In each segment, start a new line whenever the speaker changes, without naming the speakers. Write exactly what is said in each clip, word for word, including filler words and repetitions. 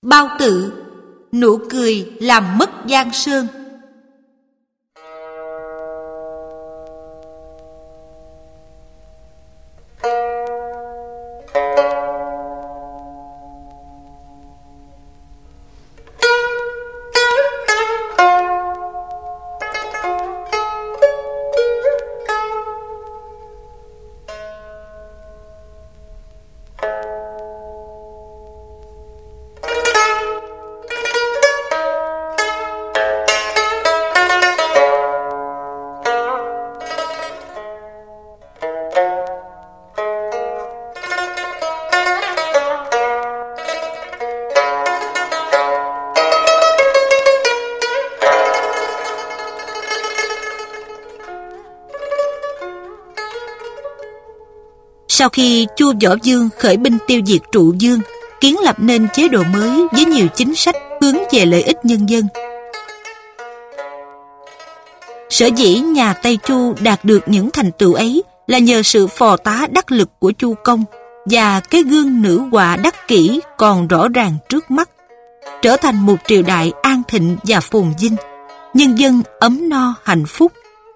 Bao Tự, nụ cười làm mất Giang Sơn.
Sau khi Chu Võ Dương khởi binh tiêu diệt Trụ Dương, kiến lập nên chế độ mới với nhiều chính sách hướng về lợi ích nhân dân. Sở dĩ nhà Tây Chu đạt được những thành tựu ấy là nhờ sự phò tá đắc lực của Chu Công và cái gương nữ họa đắc kỷ còn rõ ràng trước mắt, trở thành một triều đại an thịnh và phồn vinh, nhân dân ấm no hạnh phúc.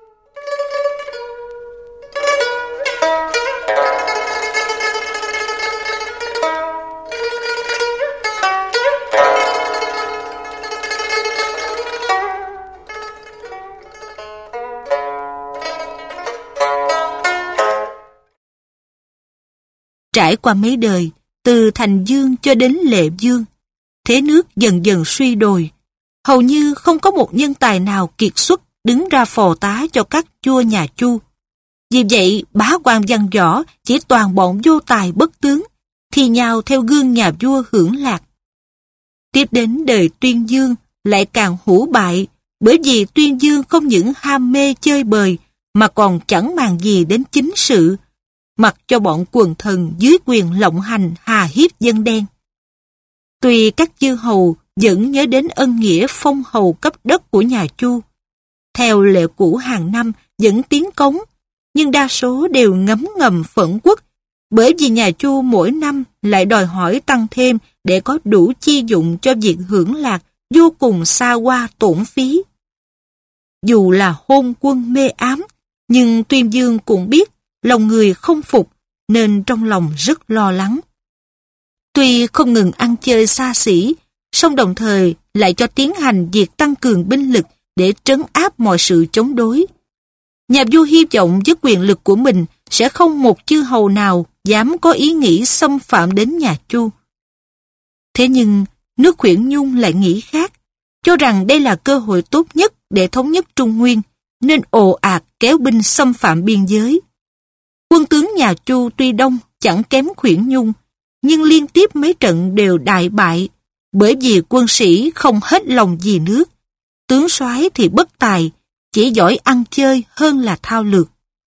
Trải qua mấy đời, từ Thành Dương cho đến Lệ Dương, thế nước dần dần suy đồi. Hầu như không có một nhân tài nào kiệt xuất đứng ra phò tá cho các vua nhà Chu. Vì vậy, bá quan văn võ chỉ toàn bọn vô tài bất tướng, thì nhào theo gương nhà vua hưởng lạc. Tiếp đến đời Tuyên Dương lại càng hủ bại, bởi vì Tuyên Dương không những ham mê chơi bời, mà còn chẳng màng gì đến chính sự, mặc cho bọn quần thần dưới quyền lộng hành hà hiếp dân đen. Tuy các chư hầu vẫn nhớ đến ân nghĩa phong hầu cấp đất của nhà Chu, theo lệ cũ hàng năm vẫn tiến cống, nhưng đa số đều ngấm ngầm phẫn uất, bởi vì nhà Chu mỗi năm lại đòi hỏi tăng thêm để có đủ chi dụng cho việc hưởng lạc vô cùng xa hoa tổn phí. Dù là hôn quân mê ám, nhưng Tuyên Dương cũng biết lòng người không phục, nên trong lòng rất lo lắng. Tuy không ngừng ăn chơi xa xỉ, song đồng thời lại cho tiến hành việc tăng cường binh lực để trấn áp mọi sự chống đối. Nhà vua hy vọng với quyền lực của mình sẽ không một chư hầu nào dám có ý nghĩ xâm phạm đến nhà Chu. Thế nhưng nước Khuyển Nhung lại nghĩ khác, cho rằng đây là cơ hội tốt nhất để thống nhất Trung Nguyên, nên ồ ạt kéo binh xâm phạm biên giới. Quân tướng nhà Chu tuy đông chẳng kém Khuyển Nhung, nhưng liên tiếp mấy trận đều đại bại, bởi vì quân sĩ không hết lòng vì nước, tướng soái thì bất tài, chỉ giỏi ăn chơi hơn là thao lược.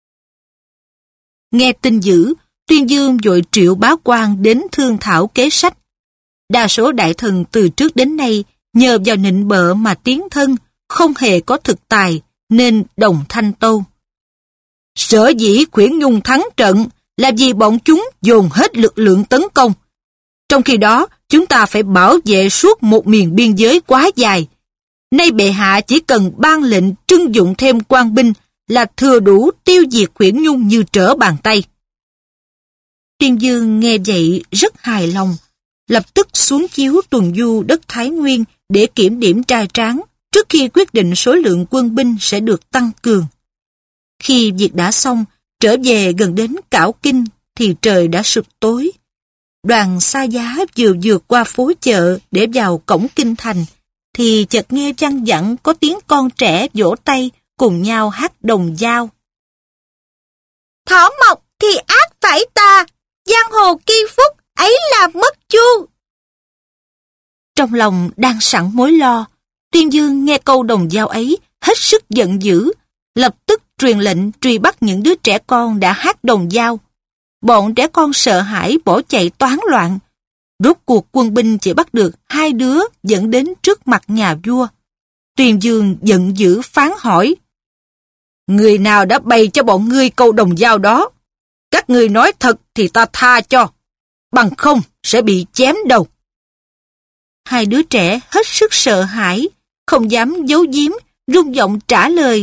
Nghe tin dữ, Tuyên Dương vội triệu bá quan đến thương thảo kế sách. Đa số đại thần từ trước đến nay nhờ vào nịnh bợ mà tiến thân, không hề có thực tài, nên đồng thanh tâu. Sở dĩ Khuyển Nhung thắng trận là vì bọn chúng dồn hết lực lượng tấn công. Trong khi đó, chúng ta phải bảo vệ suốt một miền biên giới quá dài. Nay bệ hạ chỉ cần ban lệnh trưng dụng thêm quan binh là thừa đủ tiêu diệt Khuyển Nhung như trở bàn tay. Tuyên Dương nghe vậy rất hài lòng, lập tức xuống chiếu tuần du đất Thái Nguyên để kiểm điểm trai tráng trước khi quyết định số lượng quân binh sẽ được tăng cường. Khi việc đã xong, trở về gần đến Cảo Kinh thì trời đã sụp tối. Đoàn xa giá vừa vượt qua phố chợ để vào cổng kinh thành, thì chợt nghe văng vẳng có tiếng con trẻ vỗ tay cùng nhau hát đồng dao.
Thỏ mộc thì ác phải tà, giang hồ kỳ phúc ấy là mất Chu.
Trong lòng đang sẵn mối lo, Tuyên Dương nghe câu đồng dao ấy hết sức giận dữ, lập tức truyền lệnh truy bắt những đứa trẻ con đã hát đồng dao. Bọn trẻ con sợ hãi bỏ chạy toán loạn. Rốt cuộc quân binh chỉ bắt được hai đứa dẫn đến trước mặt nhà vua. Tuyên Dương giận dữ phán hỏi: Người nào đã bày cho bọn ngươi câu đồng dao đó? Các ngươi nói thật thì ta tha cho, bằng không sẽ bị chém đầu. Hai đứa trẻ hết sức sợ hãi, không dám giấu giếm, run giọng trả lời.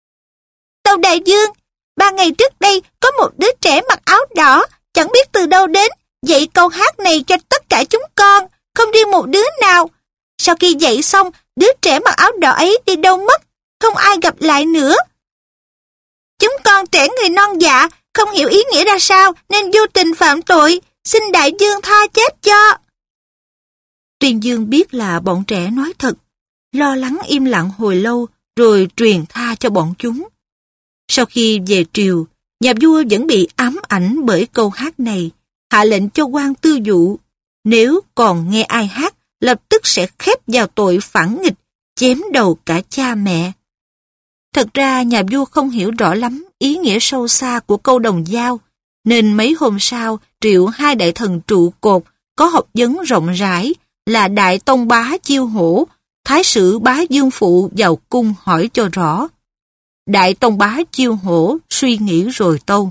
Tâu đại vương, ba ngày trước đây có một đứa trẻ mặc áo đỏ, chẳng biết từ đâu đến, dạy câu hát này cho tất cả chúng con, không riêng một đứa nào. Sau khi dạy xong, đứa trẻ mặc áo đỏ ấy đi đâu mất, không ai gặp lại nữa. Chúng con trẻ người non dạ, không hiểu ý nghĩa ra sao nên vô tình phạm tội, xin đại vương tha chết cho.
Tuyên Dương biết là bọn trẻ nói thật, lo lắng im lặng hồi lâu rồi truyền tha cho bọn chúng. Sau khi về triều, nhà vua vẫn bị ám ảnh bởi câu hát này, hạ lệnh cho quan tư dụ, nếu còn nghe ai hát, lập tức sẽ khép vào tội phản nghịch, chém đầu cả cha mẹ. Thật ra nhà vua không hiểu rõ lắm ý nghĩa sâu xa của câu đồng dao, nên mấy hôm sau triệu hai đại thần trụ cột có học vấn rộng rãi là Đại Tông Bá Chiêu Hổ, Thái sử Bá Dương Phụ vào cung hỏi cho rõ. Đại Tông Bá Chiêu Hổ suy nghĩ rồi tâu.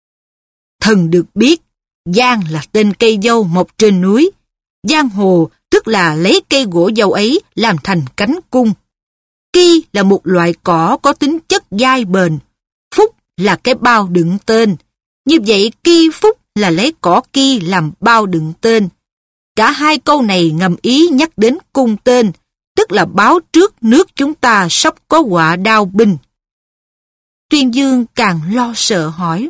Thần được biết, giang là tên cây dâu mọc trên núi. Giang hồ tức là lấy cây gỗ dâu ấy làm thành cánh cung. Ki là một loại cỏ có tính chất dai bền. Phúc là cái bao đựng tên. Như vậy ki phúc là lấy cỏ ki làm bao đựng tên. Cả hai câu này ngầm ý nhắc đến cung tên, tức là báo trước nước chúng ta sắp có họa đao binh. Tuyên Dương càng lo sợ hỏi.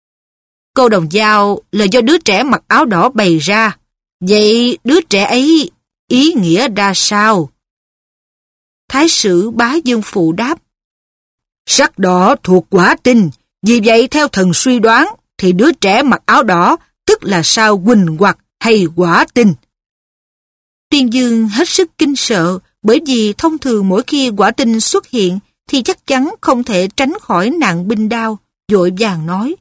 Câu đồng dao là do đứa trẻ mặc áo đỏ bày ra. Vậy đứa trẻ ấy ý nghĩa ra sao? Thái sử Bá Dương Phụ đáp. Sắc đỏ thuộc quả tinh, vì vậy theo thần suy đoán thì đứa trẻ mặc áo đỏ tức là sao huỳnh hoặc hay quả tinh. Tuyên Dương hết sức kinh sợ, bởi vì thông thường mỗi khi quả tinh xuất hiện thì chắc chắn không thể tránh khỏi nạn binh đao, vội vàng nói.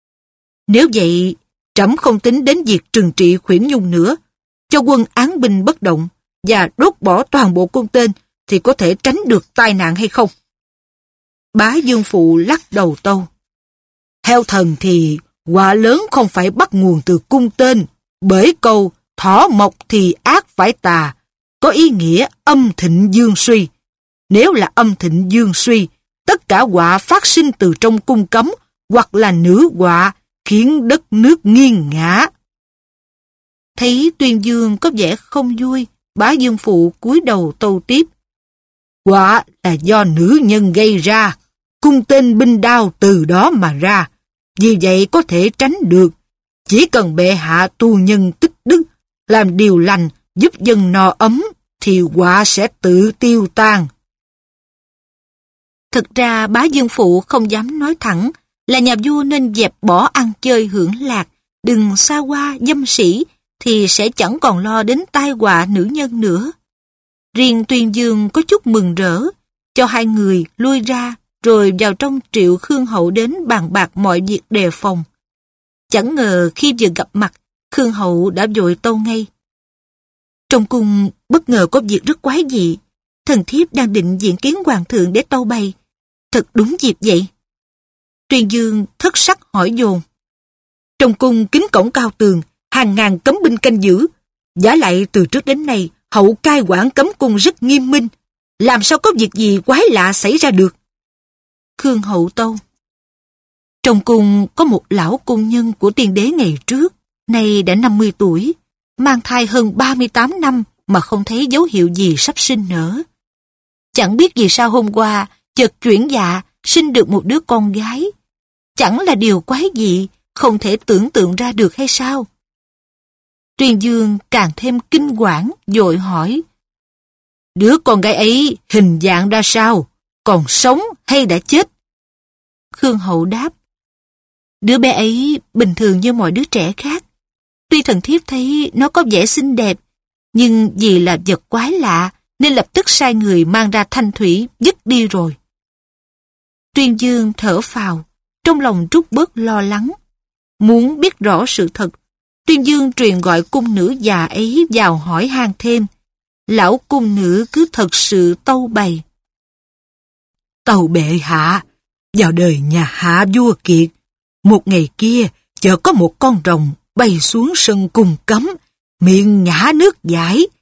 Nếu vậy, trẫm không tính đến việc trừng trị Khuyển Nhung nữa, cho quân án binh bất động và đốt bỏ toàn bộ cung tên thì có thể tránh được tai nạn hay không? Bá Dương Phụ lắc đầu tâu. Theo thần thì họa lớn không phải bắt nguồn từ cung tên, bởi câu thỏ mộc thì ác phải tà, có ý nghĩa âm thịnh dương suy. Nếu là âm thịnh dương suy, tất cả họa phát sinh từ trong cung cấm hoặc là nữ họa khiến đất nước nghiêng ngã. Thấy Tuyên Dương có vẻ không vui, Bá Dương Phụ cúi đầu tâu tiếp. Họa là do nữ nhân gây ra, cung tên binh đao từ đó mà ra. Vì vậy có thể tránh được. Chỉ cần bệ hạ tu nhân tích đức, làm điều lành, giúp dân no ấm, thì họa sẽ tự tiêu tan. Thực ra Bá Dương Phụ không dám nói thẳng là nhà vua nên dẹp bỏ ăn chơi hưởng lạc, đừng xa hoa dâm sĩ, thì sẽ chẳng còn lo đến tai họa nữ nhân nữa. Riêng Tuyên Dương có chút mừng rỡ, cho hai người lui ra rồi vào trong triệu Khương Hậu đến bàn bạc mọi việc đề phòng. Chẳng ngờ khi vừa gặp mặt, Khương Hậu đã vội tâu ngay. Trong cung bất ngờ có việc rất quái dị, thần thiếp đang định diện kiến hoàng thượng để tâu bày. Thật đúng dịp vậy. Tuyên Dương thất sắc hỏi dồn. Trong cung kính cổng cao tường, hàng ngàn cấm binh canh giữ. Giả lại từ trước đến nay, hậu cai quản cấm cung rất nghiêm minh. Làm sao có việc gì quái lạ xảy ra được? Khương Hậu tâu. Trong cung có một lão cung nhân của tiên đế ngày trước, nay đã năm mươi tuổi, mang thai hơn ba mươi tám năm mà không thấy dấu hiệu gì sắp sinh nở. Chẳng biết vì sao hôm qua chợt chuyển dạ sinh được một đứa con gái. Chẳng là điều quái dị, không thể tưởng tượng ra được hay sao? Tuyên Dương càng thêm kinh hoảng, vội hỏi. Đứa con gái ấy hình dạng ra sao? Còn sống hay đã chết? Khương Hậu đáp. Đứa bé ấy bình thường như mọi đứa trẻ khác. Tuy thần thiếp thấy nó có vẻ xinh đẹp, nhưng vì là vật quái lạ nên lập tức sai người mang ra thanh thủy dứt đi rồi. Tuyên Dương thở phào, trong lòng trút bớt lo lắng. Muốn biết rõ sự thật, Tuyên Dương truyền gọi cung nữ già ấy vào hỏi han thêm. Lão cung nữ cứ thật sự tâu bày. Tâu bệ hạ, vào đời nhà Hạ vua Kiệt, một ngày kia chợt có một con rồng bay xuống sân cung cấm, miệng nhả nước dãi.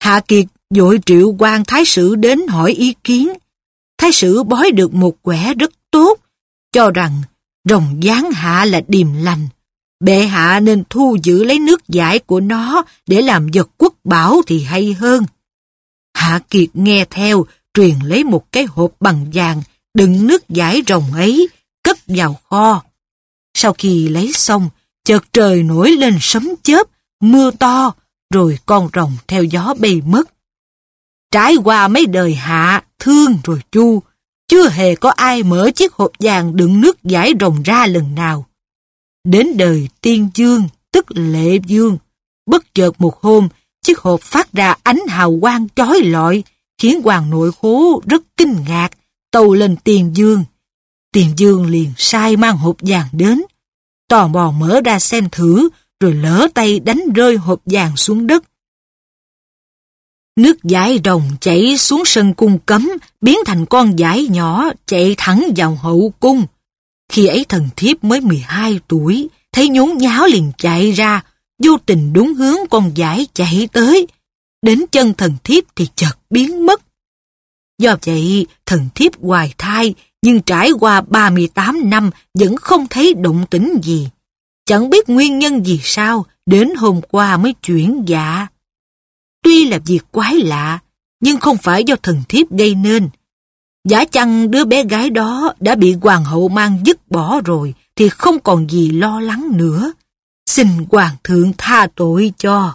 Hạ Kiệt vội triệu quan thái sử đến hỏi ý kiến. Thái sử bói được một quẻ rất tốt, cho rằng rồng giáng hạ là điềm lành. Bệ hạ nên thu giữ lấy nước giải của nó để làm vật quốc bảo thì hay hơn. Hạ Kiệt nghe theo, truyền lấy một cái hộp bằng vàng đựng nước giải rồng ấy, cất vào kho. Sau khi lấy xong, chợt trời nổi lên sấm chớp, mưa to, rồi con rồng theo gió bay mất. Trải qua mấy đời Hạ, Thương rồi Chu, chưa hề có ai mở chiếc hộp vàng đựng nước giải rồng ra lần nào. Đến đời Tiên Dương, tức Lệ Dương, bất chợt một hôm, chiếc hộp phát ra ánh hào quang chói lọi, khiến hoàng nội khố rất kinh ngạc, tâu lên Tiên Dương. Tiên Dương liền sai mang hộp vàng đến, tò mò mở ra xem thử, rồi lỡ tay đánh rơi hộp vàng xuống đất. Nước giải rồng chảy xuống sân cung cấm, biến thành con giải nhỏ chạy thẳng vào hậu cung. Khi ấy thần thiếp mới mười hai tuổi, thấy nhốn nháo liền chạy ra, vô tình đúng hướng con giải chạy tới. Đến chân thần thiếp thì chợt biến mất. Do vậy, thần thiếp hoài thai, nhưng trải qua ba mươi tám năm vẫn không thấy động tĩnh gì. Chẳng biết nguyên nhân gì sao, đến hôm qua mới chuyển dạ. Tuy là việc quái lạ, nhưng không phải do thần thiếp gây nên. Giả chăng đứa bé gái đó đã bị hoàng hậu mang dứt bỏ rồi, thì không còn gì lo lắng nữa. Xin hoàng thượng tha tội cho.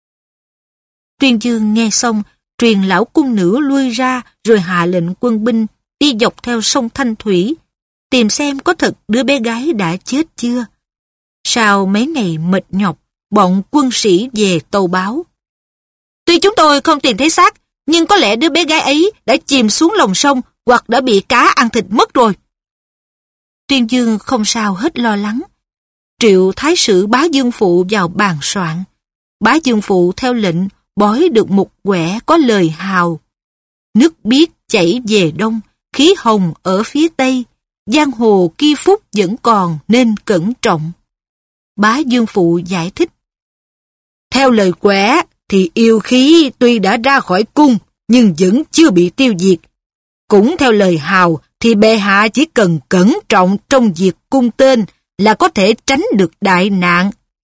Tuyên Dương nghe xong, truyền lão cung nữ lui ra, rồi hạ lệnh quân binh đi dọc theo sông Thanh Thủy, tìm xem có thật đứa bé gái đã chết chưa. Sau mấy ngày mệt nhọc, bọn quân sĩ về tâu báo. Tuy chúng tôi không tìm thấy xác, nhưng có lẽ đứa bé gái ấy đã chìm xuống lòng sông hoặc đã bị cá ăn thịt mất rồi. Tuyên Dương không sao hết lo lắng. Triệu thái sử Bá Dương Phụ vào bàn soạn. Bá Dương Phụ theo lệnh bói được một quẻ có lời hào. Nước biếc chảy về đông, khí hồng ở phía tây, giang hồ kia phúc vẫn còn nên cẩn trọng. Bá Dương Phụ giải thích. Theo lời quẻ thì yêu khí tuy đã ra khỏi cung nhưng vẫn chưa bị tiêu diệt. Cũng theo lời hào thì bệ hạ chỉ cần cẩn trọng trong việc cung tên là có thể tránh được đại nạn.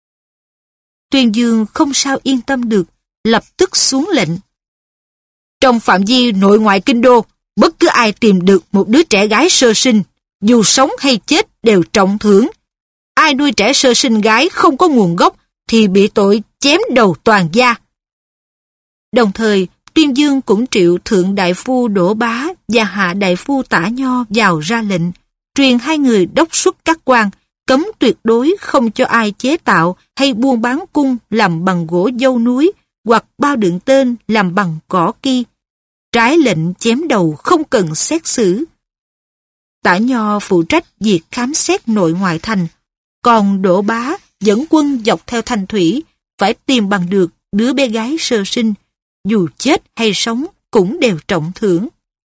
Tuyên Dương không sao yên tâm được, lập tức xuống lệnh. Trong phạm vi nội ngoại kinh đô, bất cứ ai tìm được một đứa trẻ gái sơ sinh, dù sống hay chết đều trọng thưởng. Ai nuôi trẻ sơ sinh gái không có nguồn gốc thì bị tội chém đầu toàn gia. Đồng thời, Tuyên Dương cũng triệu thượng đại phu Đỗ Bá và hạ đại phu Tả Nho vào ra lệnh, truyền hai người đốc xuất các quan, cấm tuyệt đối không cho ai chế tạo hay buôn bán cung làm bằng gỗ dâu núi hoặc bao đựng tên làm bằng cỏ ki. Trái lệnh chém đầu không cần xét xử. Tả Nho phụ trách việc khám xét nội ngoại thành, còn Đỗ Bá dẫn quân dọc theo Thanh Thủy, phải tìm bằng được đứa bé gái sơ sinh, dù chết hay sống cũng đều trọng thưởng.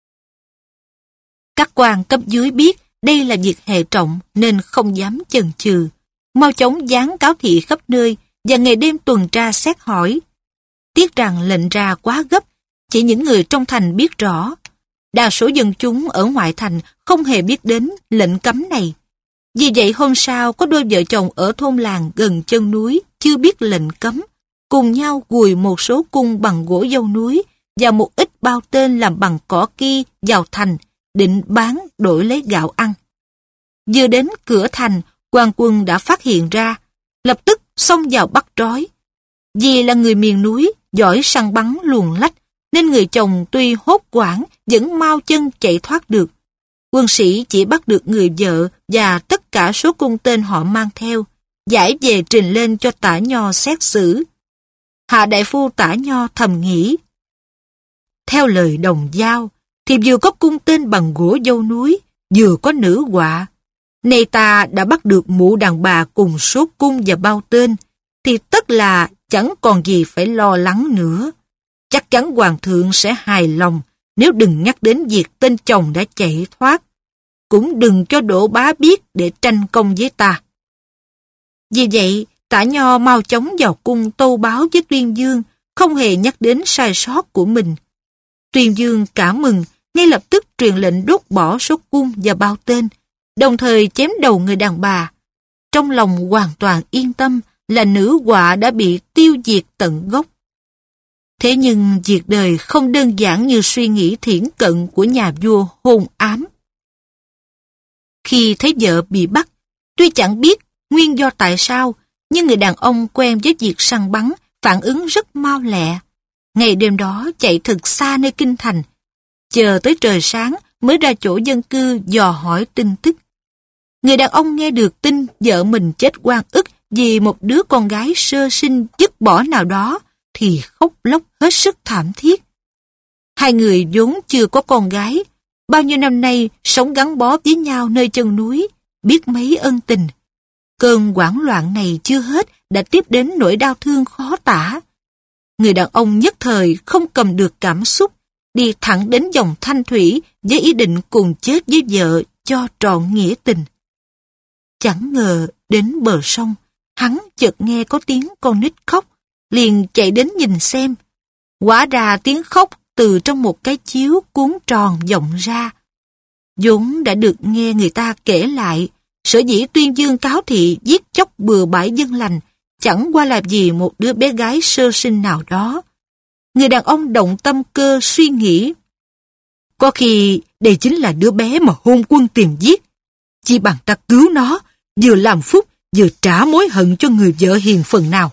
Các quan cấp dưới biết đây là việc hệ trọng nên không dám chần chừ, mau chóng dán cáo thị khắp nơi và ngày đêm tuần tra xét hỏi. Tiếc rằng lệnh ra quá gấp, chỉ những người trong thành biết rõ. Đa số dân chúng ở ngoại thành không hề biết đến lệnh cấm này. Vì vậy hôm sau có đôi vợ chồng ở thôn làng gần chân núi chưa biết lệnh cấm, cùng nhau gùi một số cung bằng gỗ dâu núi và một ít bao tên làm bằng cỏ ki vào thành, định bán đổi lấy gạo ăn. Vừa đến cửa thành, quan quân đã phát hiện ra, lập tức xông vào bắt trói. Vì là người miền núi, giỏi săn bắn luồn lách, nên người chồng tuy hốt hoảng vẫn mau chân chạy thoát được. Quân sĩ chỉ bắt được người vợ và tất cả số cung tên họ mang theo, giải về trình lên cho Tả Nho xét xử. Hạ đại phu Tả Nho thầm nghĩ. Theo lời đồng giao, thì vừa có cung tên bằng gỗ dâu núi, vừa có nữ họa. Nay ta đã bắt được mụ đàn bà cùng số cung và bao tên, thì tất là chẳng còn gì phải lo lắng nữa. Chắc chắn hoàng thượng sẽ hài lòng nếu đừng nhắc đến việc tên chồng đã chạy thoát. Cũng đừng cho Đỗ Bá biết để tranh công với ta. Vì vậy, Tả Nho mau chóng vào cung tâu báo với Tuyên Dương, không hề nhắc đến sai sót của mình. Tuyên Dương cảm mừng, ngay lập tức truyền lệnh đốt bỏ số cung và bao tên, đồng thời chém đầu người đàn bà. Trong lòng hoàn toàn yên tâm là nữ họa đã bị tiêu diệt tận gốc. Thế nhưng việc đời không đơn giản như suy nghĩ thiển cận của nhà vua hôn ám. Khi thấy vợ bị bắt, tuy chẳng biết nguyên do tại sao, nhưng người đàn ông quen với việc săn bắn phản ứng rất mau lẹ. Ngày đêm đó chạy thật xa nơi kinh thành, chờ tới trời sáng mới ra chỗ dân cư dò hỏi tin tức. Người đàn ông nghe được tin vợ mình chết oan ức vì một đứa con gái sơ sinh dứt bỏ nào đó thì khóc lóc hết sức thảm thiết. Hai người vốn chưa có con gái, bao nhiêu năm nay sống gắn bó với nhau nơi chân núi, biết mấy ân tình. Cơn hoảng loạn này chưa hết đã tiếp đến nỗi đau thương khó tả. Người đàn ông nhất thời không cầm được cảm xúc, đi thẳng đến dòng Thanh Thủy với ý định cùng chết với vợ cho trọn nghĩa tình. Chẳng ngờ đến bờ sông, hắn chợt nghe có tiếng con nít khóc, liền chạy đến nhìn xem. Hóa ra tiếng khóc từ trong một cái chiếu cuốn tròn vọng ra. vốn đã được nghe người ta kể lại, sở dĩ Tuyên Dương cáo thị giết chóc bừa bãi dân lành chẳng qua là vì một đứa bé gái sơ sinh nào đó. Người đàn ông động tâm cơ suy nghĩ, có khi đây chính là đứa bé mà hôn quân tìm giết. Chỉ bằng ta cứu nó, vừa làm phúc vừa trả mối hận cho người vợ hiền phần nào.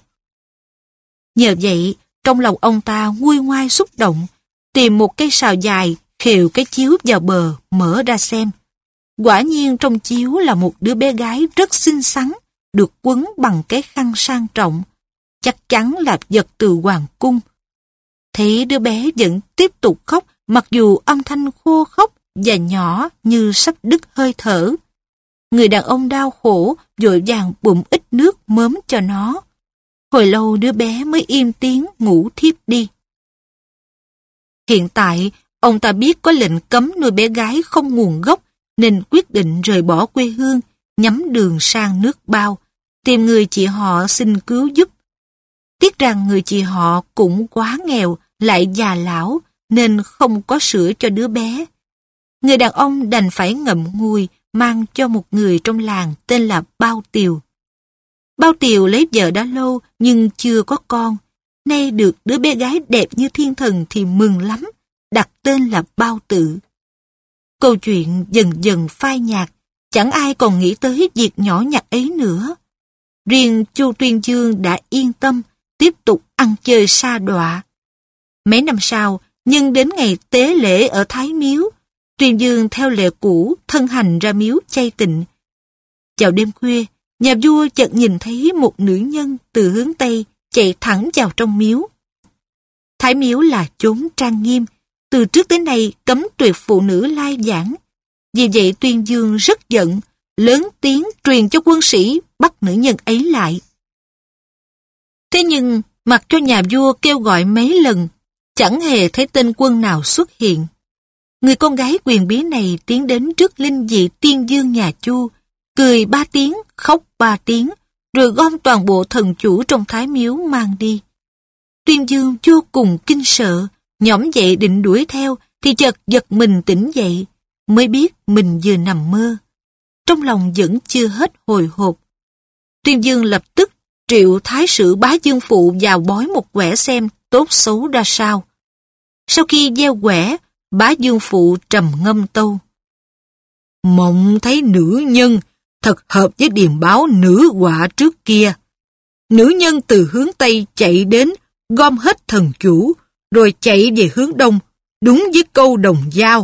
Nhờ vậy, trong lòng ông ta nguôi ngoai xúc động, tìm một cây sào dài, khều cái chiếu vào bờ, mở ra xem. Quả nhiên trong chiếu là một đứa bé gái rất xinh xắn, được quấn bằng cái khăn sang trọng. Chắc chắn là vật từ hoàng cung. Thấy đứa bé vẫn tiếp tục khóc, mặc dù âm thanh khô khốc và nhỏ như sắp đứt hơi thở. Người đàn ông đau khổ, vội vàng bụng ít nước mớm cho nó. Hồi lâu đứa bé mới im tiếng ngủ thiếp đi. Hiện tại, ông ta biết có lệnh cấm nuôi bé gái không nguồn gốc, nên quyết định rời bỏ quê hương, nhắm đường sang nước Bao, tìm người chị họ xin cứu giúp. Tiếc rằng người chị họ cũng quá nghèo, lại già lão, nên không có sữa cho đứa bé. Người đàn ông đành phải ngậm ngùi mang cho một người trong làng tên là Bao Tiều. Bao Tiều lấy vợ đã lâu nhưng chưa có con, nay được đứa bé gái đẹp như thiên thần thì mừng lắm, đặt tên là Bao Tự. Câu chuyện dần dần phai nhạt, chẳng ai còn nghĩ tới việc nhỏ nhặt ấy nữa. Riêng Chu Tuyên Dương đã yên tâm, tiếp tục ăn chơi sa đọa. Mấy năm sau, nhưng đến ngày tế lễ ở Thái Miếu, Tuyên Dương theo lệ cũ thân hành ra miếu chay tịnh. Vào đêm khuya, nhà vua chợt nhìn thấy một nữ nhân từ hướng Tây chạy thẳng vào trong miếu. Thái Miếu là chốn trang nghiêm, từ trước tới nay cấm tuyệt phụ nữ lai vãng. Vì vậy Tuyên Dương rất giận, lớn tiếng truyền cho quân sĩ bắt nữ nhân ấy lại. Thế nhưng, mặc cho nhà vua kêu gọi mấy lần, chẳng hề thấy tên quân nào xuất hiện. Người con gái quyền bí này tiến đến trước linh vị tiên dương nhà Chu, cười ba tiếng, khóc ba tiếng, rồi gom toàn bộ thần chủ trong Thái Miếu mang đi. Tuyên Dương vô cùng kinh sợ, nhõm dậy định đuổi theo, thì chợt giật mình tỉnh dậy, mới biết mình vừa nằm mơ. Trong lòng vẫn chưa hết hồi hộp. Tuyên Dương lập tức triệu thái sử Bá Dương Phụ vào bói một quẻ xem tốt xấu ra sao. Sau khi gieo quẻ, Bá Dương Phụ trầm ngâm tâu: mộng thấy nữ nhân thật hợp với điềm báo nữ họa trước kia. Nữ nhân từ hướng Tây chạy đến, gom hết thần chủ, rồi chạy về hướng Đông, đúng với câu đồng dao.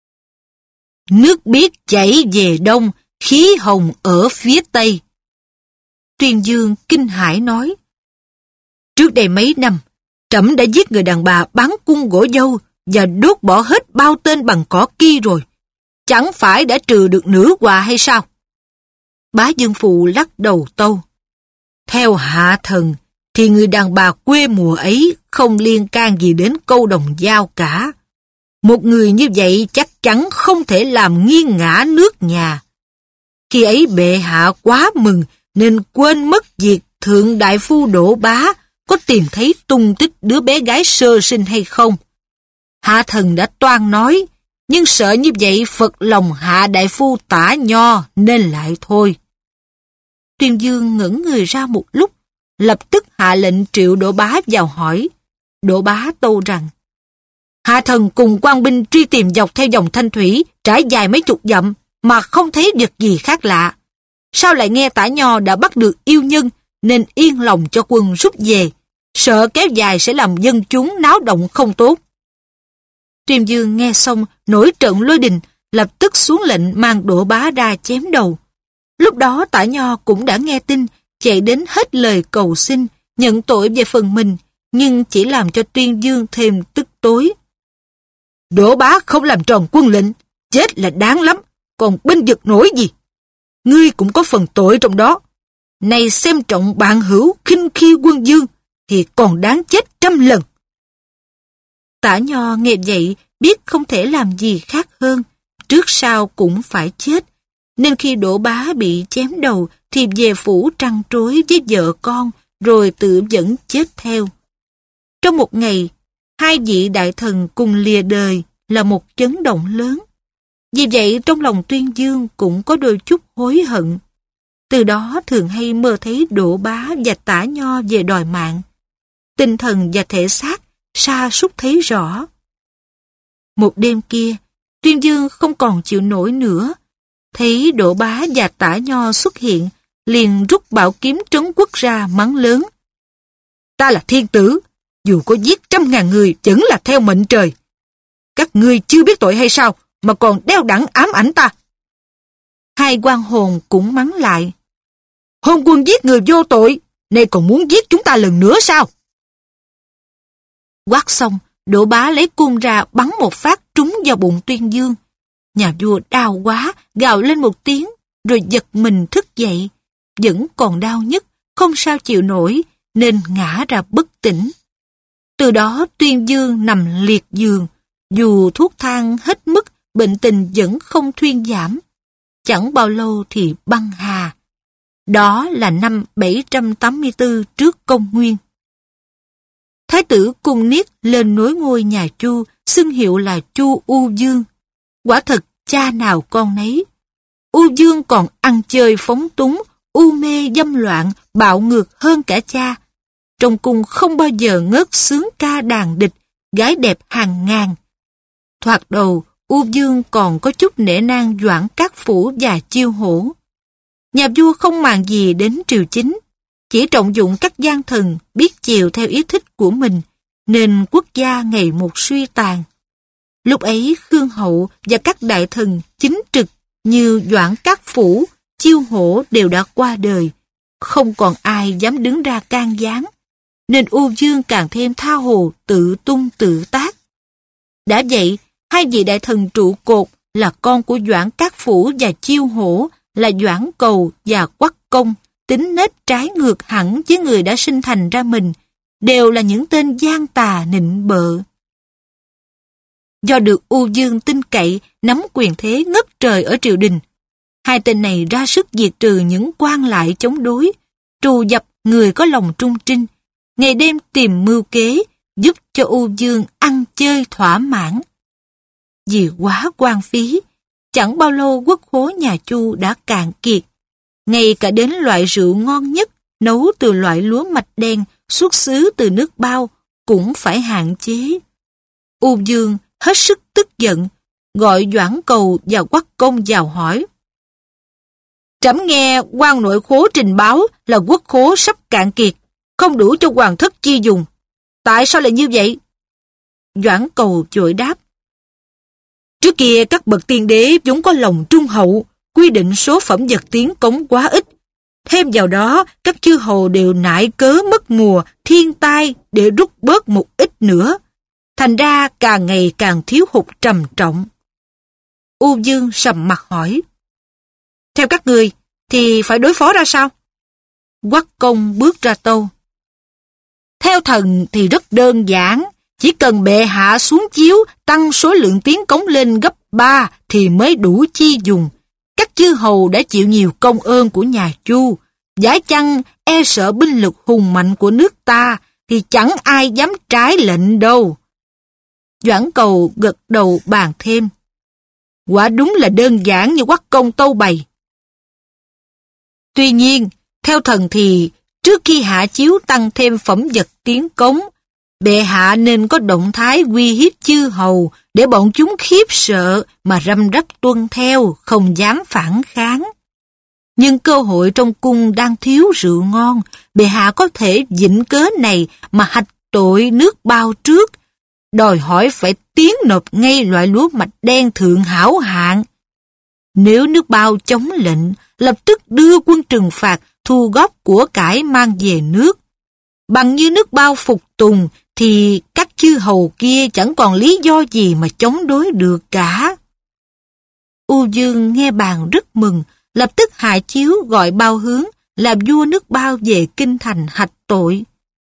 Nước biếc chảy về Đông, khí hồng ở phía Tây. Tuyên Dương kinh hãi nói: trước đây mấy năm, trẫm đã giết người đàn bà bán cung gỗ dâu và đốt bỏ hết bao tên bằng cỏ kia rồi. Chẳng phải đã trừ được nữ họa hay sao? Bá Dương Phụ lắc đầu tâu: theo hạ thần, thì người đàn bà quê mùa ấy không liên can gì đến câu đồng dao cả. Một người như vậy chắc chắn không thể làm nghiêng ngã nước nhà. Khi ấy bệ hạ quá mừng nên quên mất việc thượng đại phu Đỗ Bá có tìm thấy tung tích đứa bé gái sơ sinh hay không. Hạ thần đã toan nói, nhưng sợ như vậy phật lòng hạ đại phu Tả Nho nên lại thôi. Tuyên Dương ngẩng người ra một lúc, lập tức hạ lệnh triệu Đỗ Bá vào hỏi. Đỗ Bá tâu rằng, hạ thần cùng quan binh truy tìm dọc theo dòng Thanh Thủy, trải dài mấy chục dặm mà không thấy vật gì khác lạ. Sao lại nghe Tả Nho đã bắt được yêu nhân, nên yên lòng cho quân rút về, sợ kéo dài sẽ làm dân chúng náo động không tốt. Tuyên Dương nghe xong nổi trận lôi đình, lập tức xuống lệnh mang Đỗ Bá ra chém đầu. Lúc đó Tả Nho cũng đã nghe tin, chạy đến hết lời cầu xin, nhận tội về phần mình, nhưng chỉ làm cho Tuyên Dương thêm tức tối. Đỗ Bá không làm tròn quân lệnh, chết là đáng lắm, còn binh vực nổi gì? Ngươi cũng có phần tội trong đó. Này xem trọng bạn hữu khinh khi quân dương, thì còn đáng chết trăm lần. Tả Nho nghe vậy, biết không thể làm gì khác hơn, trước sau cũng phải chết, nên khi Đỗ Bá bị chém đầu thì về phủ trăn trối với vợ con, rồi tự vẫn chết theo. Trong một ngày, hai vị đại thần cùng lìa đời là một chấn động lớn. Vì vậy trong lòng Tuyên Dương cũng có đôi chút hối hận. Từ đó thường hay mơ thấy Đỗ Bá và Tả Nho về đòi mạng. Tinh thần và thể xác sa sút thấy rõ. Một đêm kia, Tuyên Dương không còn chịu nổi nữa. Thấy Đỗ Bá và Tả Nho xuất hiện, liền rút bảo kiếm trấn quốc ra mắng lớn. Ta là thiên tử, dù có giết trăm ngàn người vẫn là theo mệnh trời. Các ngươi chưa biết tội hay sao mà còn đeo đẳng ám ảnh ta? Hai quan hồn cũng mắng lại. Hôn quân giết người vô tội, nay còn muốn giết chúng ta lần nữa sao? Quát xong, Đỗ Bá lấy cung ra bắn một phát trúng vào bụng Tuyên Dương. Nhà vua đau quá, gào lên một tiếng, rồi giật mình thức dậy. Vẫn còn đau nhức, không sao chịu nổi, nên ngã ra bất tỉnh. Từ đó Tuyên Dương nằm liệt giường, dù thuốc thang hết mức, bệnh tình vẫn không thuyên giảm. Chẳng bao lâu thì băng hà. Đó là năm bảy trăm tám mươi tư trước công nguyên. Thái tử Cung Niết lên nối ngôi nhà Chu, xưng hiệu là Chu U Dương. Quả thật cha nào con nấy. U Dương còn ăn chơi phóng túng, u mê dâm loạn, bạo ngược hơn cả cha. Trong cung không bao giờ ngớt sướng ca đàn địch, gái đẹp hàng ngàn. Thoạt đầu, U Dương còn có chút nể nang Doãn Các Phủ và Chiêu Hổ. Nhà vua không màng gì đến triều chính, chỉ trọng dụng các gian thần biết chiều theo ý thích của mình, nên quốc gia ngày một suy tàn. Lúc ấy Khương Hậu và các đại thần chính trực như Doãn Các Phủ, Chiêu Hổ đều đã qua đời, không còn ai dám đứng ra can gián, nên U Dương càng thêm tha hồ tự tung tự tác. Đã vậy, hai vị đại thần trụ cột là con của Doãn Các Phủ và Chiêu Hổ là Doãn Cầu và Quắc Công, tính nết trái ngược hẳn với người đã sinh thành ra mình, đều là những tên gian tà nịnh bợ. Do được U Dương tin cậy nắm quyền thế ngất trời ở triều đình, hai tên này ra sức diệt trừ những quan lại chống đối, trù dập người có lòng trung trinh, ngày đêm tìm mưu kế, giúp cho U Dương ăn chơi thỏa mãn. Vì quá quan phí, chẳng bao lâu quốc khố nhà Chu đã cạn kiệt. Ngay cả đến loại rượu ngon nhất nấu từ loại lúa mạch đen xuất xứ từ nước Bao cũng phải hạn chế. U Dương hết sức tức giận, gọi Doãn Cầu và Quắc Công vào hỏi. Trẫm nghe quan nội khố trình báo là quốc khố sắp cạn kiệt, không đủ cho hoàng thất chi dùng. Tại sao lại như vậy? Doãn Cầu vội đáp. Trước kia các bậc tiên đế vốn có lòng trung hậu, quy định số phẩm vật tiến cống quá ít. Thêm vào đó, các chư hầu đều nại cớ mất mùa, thiên tai để rút bớt một ít nữa. Thành ra càng ngày càng thiếu hụt trầm trọng. U Dương sầm mặt hỏi. Theo các người thì phải đối phó ra sao? Quắc Công bước ra tâu. Theo thần thì rất đơn giản, chỉ cần bệ hạ xuống chiếu tăng số lượng tiến cống lên gấp ba thì mới đủ chi dùng. Các chư hầu đã chịu nhiều công ơn của nhà Chu, giả chăng e sợ binh lực hùng mạnh của nước ta thì chẳng ai dám trái lệnh đâu. Doãn Cầu gật đầu bàn thêm. Quả đúng là đơn giản như quắc công tâu bày. Tuy nhiên, theo thần thì, trước khi hạ chiếu tăng thêm phẩm vật tiến cống, bệ hạ nên có động thái uy hiếp chư hầu để bọn chúng khiếp sợ mà răm rắp tuân theo, không dám phản kháng. Nhưng cơ hội trong cung đang thiếu rượu ngon, bệ hạ có thể vịnh cớ này mà hạch tội nước Bao trước, đòi hỏi phải tiến nộp ngay loại lúa mạch đen thượng hảo hạng. Nếu nước Bao chống lệnh, lập tức đưa quân trừng phạt, thu góp của cải mang về nước. Bằng như nước Bao phục tùng, thì các chư hầu kia chẳng còn lý do gì mà chống đối được cả. U Dương nghe bàn rất mừng, lập tức hạ chiếu gọi Bao Hướng làm vua nước Bao về kinh thành hạch tội.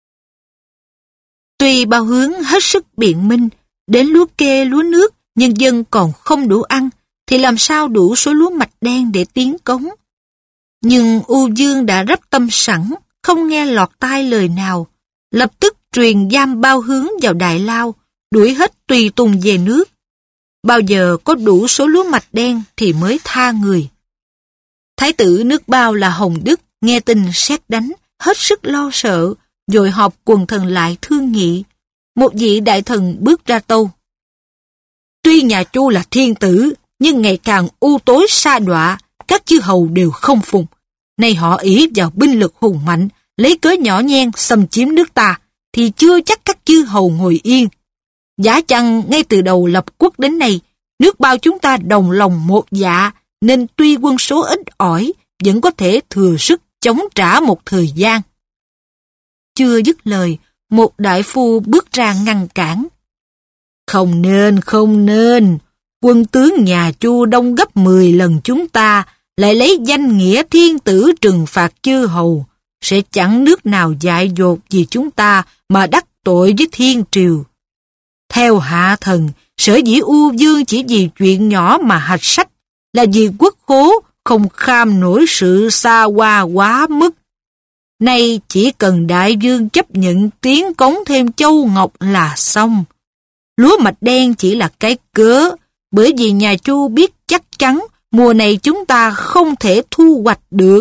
Tuy Bao Hướng hết sức biện minh, đến lúa kê lúa nước, nhân dân còn không đủ ăn, thì làm sao đủ số lúa mạch đen để tiến cống. Nhưng U Dương đã rắp tâm sẵn, không nghe lọt tai lời nào, lập tức truyền giam Bao Hướng vào Đại Lao, đuổi hết tùy tùng về nước. Bao giờ có đủ số lúa mạch đen thì mới tha người. Thái tử nước Bao là Hồng Đức nghe tin sét đánh, hết sức lo sợ, rồi họp quần thần lại thương nghị. Một vị đại thần bước ra tâu. Tuy nhà Chu là thiên tử, nhưng ngày càng u tối sa đọa, các chư hầu đều không phùng. Nay họ ỷ vào binh lực hùng mạnh, lấy cớ nhỏ nhen xâm chiếm nước ta, thì chưa chắc các chư hầu ngồi yên. Giả chăng ngay từ đầu lập quốc đến nay, nước Bao chúng ta đồng lòng một dạ, nên tuy quân số ít ỏi, vẫn có thể thừa sức chống trả một thời gian. Chưa dứt lời, một đại phu bước ra ngăn cản. Không nên, không nên, quân tướng nhà Chu đông gấp mười lần chúng ta, lại lấy danh nghĩa thiên tử trừng phạt chư hầu, sẽ chẳng nước nào dại dột vì chúng ta mà đắc tội với thiên triều. Theo hạ thần, sở dĩ U Dương chỉ vì chuyện nhỏ mà hạch sách, là vì quốc khố không kham nổi sự xa hoa quá mức. Nay chỉ cần đại vương chấp nhận tiến cống thêm châu ngọc là xong. Lúa mạch đen chỉ là cái cớ, bởi vì nhà Chu biết chắc chắn mùa này chúng ta không thể thu hoạch được.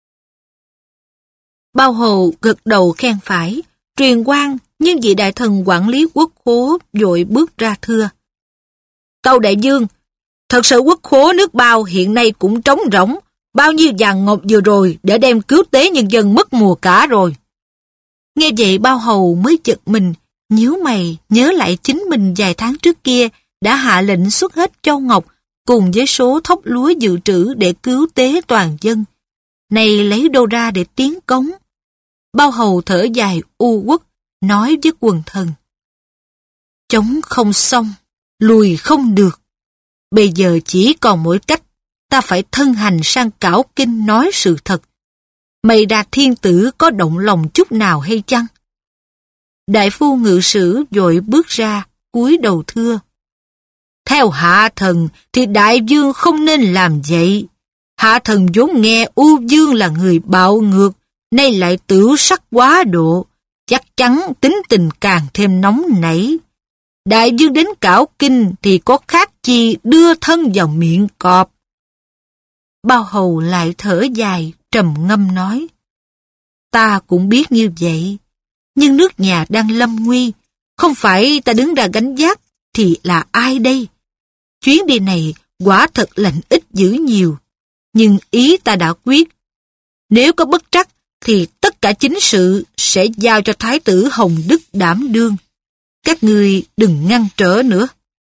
Bao Hầu gật đầu khen phải, truyền quan, nhưng vị đại thần quản lý quốc khố vội bước ra thưa. Tâu đại vương, thật sự quốc khố nước Bao hiện nay cũng trống rỗng, bao nhiêu vàng ngọc vừa rồi để đem cứu tế nhân dân mất mùa cả rồi. Nghe vậy Bao Hầu mới giật mình, nhíu mày nhớ lại chính mình vài tháng trước kia đã hạ lệnh xuất hết châu ngọc cùng với số thóc lúa dự trữ để cứu tế toàn dân. Này lấy đâu ra để tiến cống? Bao Hầu thở dài u uất, nói với quần thần. Chống không xong, lùi không được. Bây giờ chỉ còn mỗi cách, ta phải thân hành sang Cảo Kinh nói sự thật. Mày Đạt thiên tử có động lòng chút nào hay chăng? Đại phu ngự sử vội bước ra, cúi đầu thưa. Theo hạ thần thì đại vương không nên làm vậy. Hạ thần vốn nghe U Dương là người bạo ngược, nay lại tửu sắc quá độ, chắc chắn tính tình càng thêm nóng nảy. Đại vương đến Cảo Kinh thì có khác chi đưa thân vào miệng cọp. Bao Hầu lại thở dài, trầm ngâm nói. Ta cũng biết như vậy, nhưng nước nhà đang lâm nguy, không phải ta đứng ra gánh vác thì là ai đây? Chuyến đi này quả thật lành ít dữ nhiều, nhưng ý ta đã quyết. Nếu có bất trắc thì tất cả chính sự sẽ giao cho Thái tử Hồng Đức đảm đương. Các ngươi đừng ngăn trở nữa.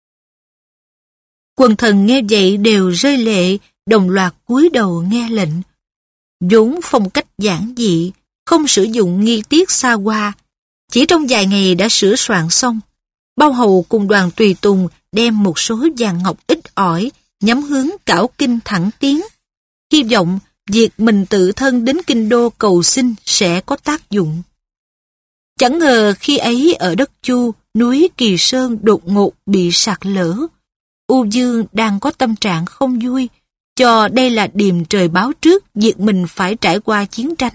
Quần thần nghe vậy đều rơi lệ, đồng loạt cúi đầu nghe lệnh. Vốn phong cách giản dị, không sử dụng nghi tiết xa hoa, chỉ trong vài ngày đã sửa soạn xong. Bao Hầu cùng đoàn tùy tùng đem một số vàng ngọc ít ỏi nhắm hướng Cảo Kinh thẳng tiến, hy vọng việc mình tự thân đến kinh đô cầu xin sẽ có tác dụng. Chẳng ngờ khi ấy ở đất Chu, núi Kỳ Sơn đột ngột bị sạt lở. U Dương đang có tâm trạng không vui, cho đây là điềm trời báo trước việc mình phải trải qua chiến tranh,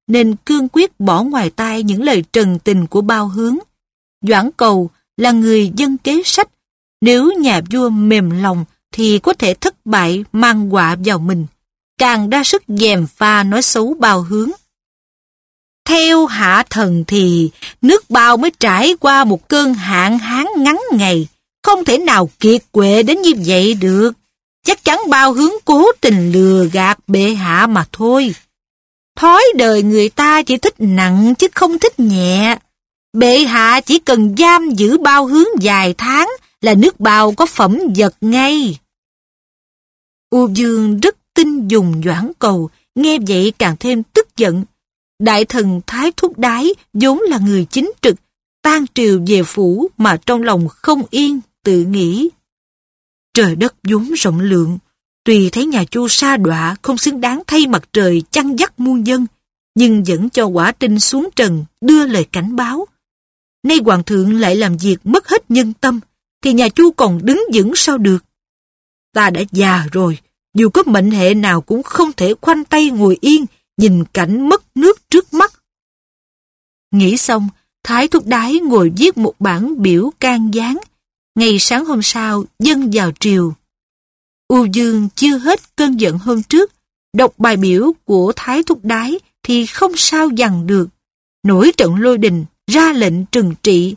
nên cương quyết bỏ ngoài tai những lời trần tình của Bao Hướng. Doãn Cầu là người dân kế sách, nếu nhà vua mềm lòng thì có thể thất bại mang họa vào mình, càng đa sức gièm pha nói xấu Bao Hướng. Theo hạ thần thì nước Bao mới trải qua một cơn hạn hán ngắn ngày, không thể nào kiệt quệ đến như vậy được. Chắc chắn Bao Hướng cố tình lừa gạt bệ hạ mà thôi. Thói đời người ta chỉ thích nặng chứ không thích nhẹ. Bệ hạ chỉ cần giam giữ Bao Hướng vài tháng là nước Bao có phẩm vật ngay. U Dương rất tin dùng Doãn Cầu, nghe vậy càng thêm tức giận. Đại thần Thái Thúc Đái vốn là người chính trực, tan triều về phủ mà trong lòng không yên, tự nghĩ. Trời đất vốn rộng lượng, tùy thấy nhà Chu sa đọa không xứng đáng thay mặt trời chăn dắt muôn dân, nhưng vẫn cho quả trinh xuống trần đưa lời cảnh báo. Nay hoàng thượng lại làm việc mất hết nhân tâm, thì nhà Chu còn đứng vững sao được? Ta đã già rồi, dù có mệnh hệ nào cũng không thể khoanh tay ngồi yên, nhìn cảnh mất nước trước mắt. Nghĩ xong, Thái Thúc Đái ngồi viết một bản biểu can gián. Ngày sáng hôm sau, dâng vào triều. U Dương chưa hết cơn giận hôm trước, đọc bài biểu của Thái Thúc Đái thì không sao dằn được. Nổi trận lôi đình, ra lệnh trừng trị.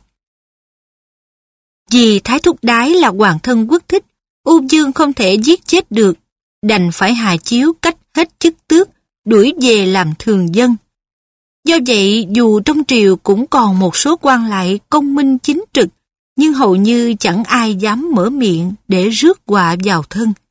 Vì Thái Thúc Đái là hoàng thân quốc thích, U Dương không thể giết chết được, đành phải hạ chiếu cách hết chức tước, đuổi về làm thường dân. Do vậy, dù trong triều cũng còn một số quan lại công minh chính trực, nhưng hầu như chẳng ai dám mở miệng để rước họa vào thân.